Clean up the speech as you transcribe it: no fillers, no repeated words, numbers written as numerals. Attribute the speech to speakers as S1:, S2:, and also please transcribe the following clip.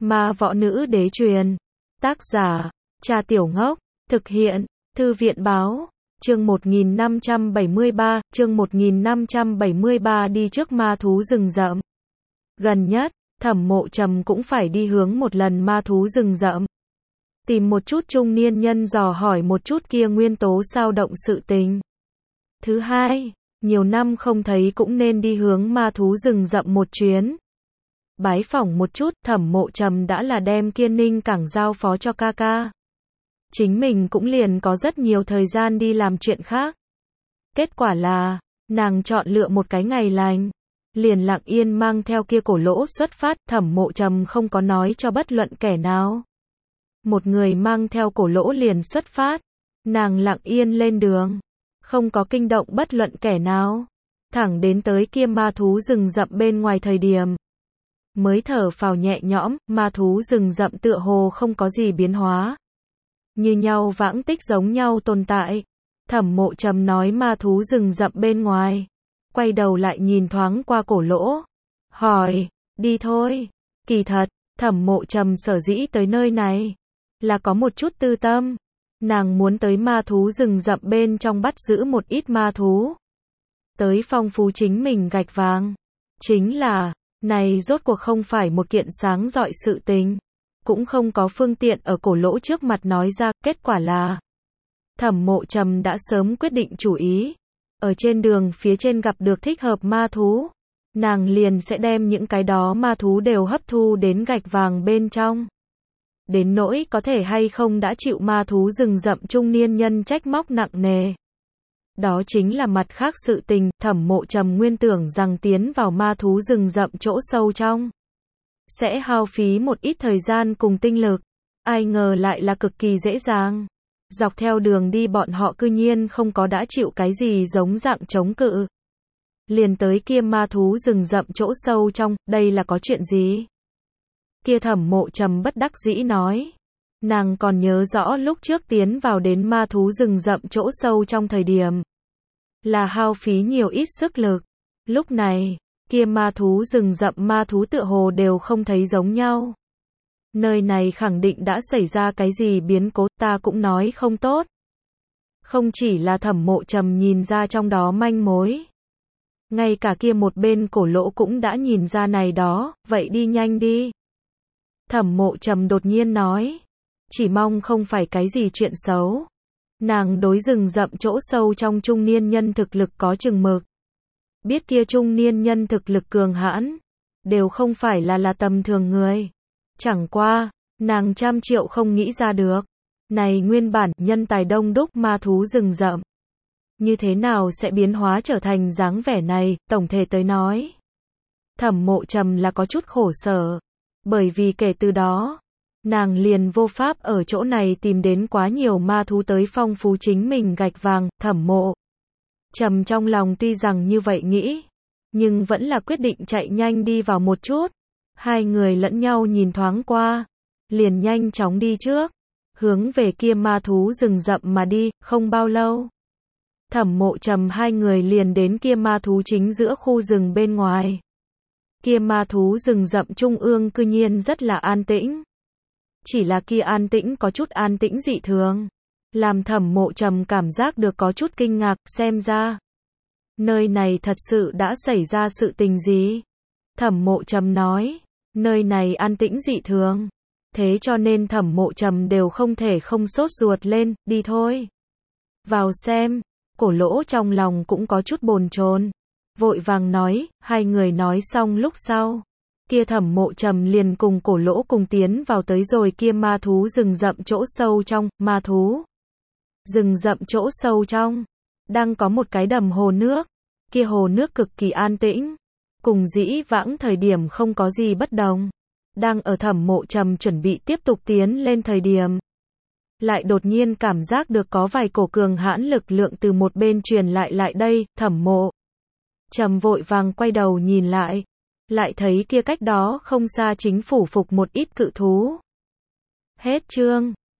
S1: Ma võ nữ đế truyền. Tác giả, Trà Tiểu Ngốc. Thực hiện, Thư viện báo. Chương 1573, chương 1573 đi trước ma thú rừng rậm. Gần nhất, Thẩm Mộ Trầm cũng phải đi hướng một lần ma thú rừng rậm. Tìm một chút trung niên nhân dò hỏi một chút kia nguyên tố sao động sự tình. Thứ hai, nhiều năm không thấy cũng nên đi hướng ma thú rừng rậm một chuyến. Bái phỏng một chút, Thẩm Mộ Trầm đã là đem Kiên Ninh Cảng giao phó cho ca ca. Chính mình cũng liền có rất nhiều thời gian đi làm chuyện khác. Kết quả là, nàng chọn lựa một cái ngày lành, liền lặng yên mang theo kia cổ lỗ xuất phát. Thẩm Mộ Trầm không có nói cho bất luận kẻ nào. Một người mang theo cổ lỗ liền xuất phát, nàng lặng yên lên đường, không có kinh động bất luận kẻ nào, thẳng đến tới kia ma thú rừng rậm bên ngoài thời điểm. Mới thở phào nhẹ nhõm, ma thú rừng rậm tựa hồ không có gì biến hóa. Như nhau vãng tích giống nhau tồn tại. Thẩm Mộ Trầm nói ma thú rừng rậm bên ngoài. Quay đầu lại nhìn thoáng qua cổ lỗ. Hỏi, đi thôi. Kỳ thật, Thẩm Mộ Trầm sở dĩ tới nơi này, là có một chút tư tâm. Nàng muốn tới ma thú rừng rậm bên trong bắt giữ một ít ma thú. Tới phong phú chính mình gạch vàng. Chính là, này rốt cuộc không phải một kiện sáng rọi sự tình. Cũng không có phương tiện ở cổ lỗ trước mặt nói ra, kết quả là Thẩm Mộ Trầm đã sớm quyết định chủ ý. Ở trên đường phía trên gặp được thích hợp ma thú, nàng liền sẽ đem những cái đó ma thú đều hấp thu đến gạch vàng bên trong. Đến nỗi có thể hay không đã chịu ma thú rừng rậm trung niên nhân trách móc nặng nề. Đó chính là mặt khác sự tình. Thẩm Mộ Trầm nguyên tưởng rằng tiến vào ma thú rừng rậm chỗ sâu trong sẽ hao phí một ít thời gian cùng tinh lực. Ai ngờ lại là cực kỳ dễ dàng. Dọc theo đường đi bọn họ cư nhiên không có đã chịu cái gì giống dạng chống cự. Liền tới kia ma thú rừng rậm chỗ sâu trong, đây là có chuyện gì? Kia Thẩm Mộ Trầm bất đắc dĩ nói. Nàng còn nhớ rõ lúc trước tiến vào đến ma thú rừng rậm chỗ sâu trong thời điểm. Là hao phí nhiều ít sức lực. Lúc này, kia ma thú rừng rậm ma thú tựa hồ đều không thấy giống nhau. Nơi này khẳng định đã xảy ra cái gì biến cố, ta cũng nói không tốt. Không chỉ là Thẩm Mộ Trầm nhìn ra trong đó manh mối. Ngay cả kia một bên cổ lỗ cũng đã nhìn ra này đó, vậy đi nhanh đi. Thẩm Mộ Trầm đột nhiên nói. Chỉ mong không phải cái gì chuyện xấu. Nàng đối rừng rậm chỗ sâu trong trung niên nhân thực lực có chừng mực. Biết kia trung niên nhân thực lực cường hãn, đều không phải là tầm thường người. Chẳng qua, nàng trăm triệu không nghĩ ra được. Này nguyên bản nhân tài đông đúc ma thú rừng rậm. Như thế nào sẽ biến hóa trở thành dáng vẻ này, tổng thể tới nói. Thẩm Mộ Trầm là có chút khổ sở. Bởi vì kể từ đó, nàng liền vô pháp ở chỗ này tìm đến quá nhiều ma thú tới phong phú chính mình gạch vàng. Thẩm Mộ Trầm trong lòng tuy rằng như vậy nghĩ, nhưng vẫn là quyết định chạy nhanh đi vào một chút. Hai người lẫn nhau nhìn thoáng qua, liền nhanh chóng đi trước, hướng về kia ma thú rừng rậm mà đi. Không bao lâu, Thẩm Mộ Trầm hai người liền đến kia ma thú chính giữa khu rừng bên ngoài. Kia ma thú rừng rậm trung ương cư nhiên rất là an tĩnh. Chỉ là kia an tĩnh có chút an tĩnh dị thường, làm Thẩm Mộ Trầm cảm giác được có chút kinh ngạc. Xem ra, nơi này thật sự đã xảy ra sự tình gì? Thẩm Mộ Trầm nói, nơi này an tĩnh dị thường. Thế cho nên Thẩm Mộ Trầm đều không thể không sốt ruột lên. Đi thôi, vào xem. Cổ lỗ trong lòng cũng có chút bồn chồn, vội vàng nói. Hai người nói xong lúc sau, kia Thẩm Mộ Trầm liền cùng cổ lỗ cùng tiến vào tới rồi kia ma thú rừng rậm chỗ sâu trong. Ma thú rừng rậm chỗ sâu trong, đang có một cái đầm hồ nước. Kia hồ nước cực kỳ an tĩnh, cùng dĩ vãng thời điểm không có gì bất đồng. Đang ở Thẩm Mộ Trầm chuẩn bị tiếp tục tiến lên thời điểm, lại đột nhiên cảm giác được có vài cổ cường hãn lực lượng từ một bên truyền lại đây. Thẩm Mộ Trầm vội vàng quay đầu nhìn lại, lại thấy kia cách đó không xa chính phủ phục một ít cự thú. Hết chương.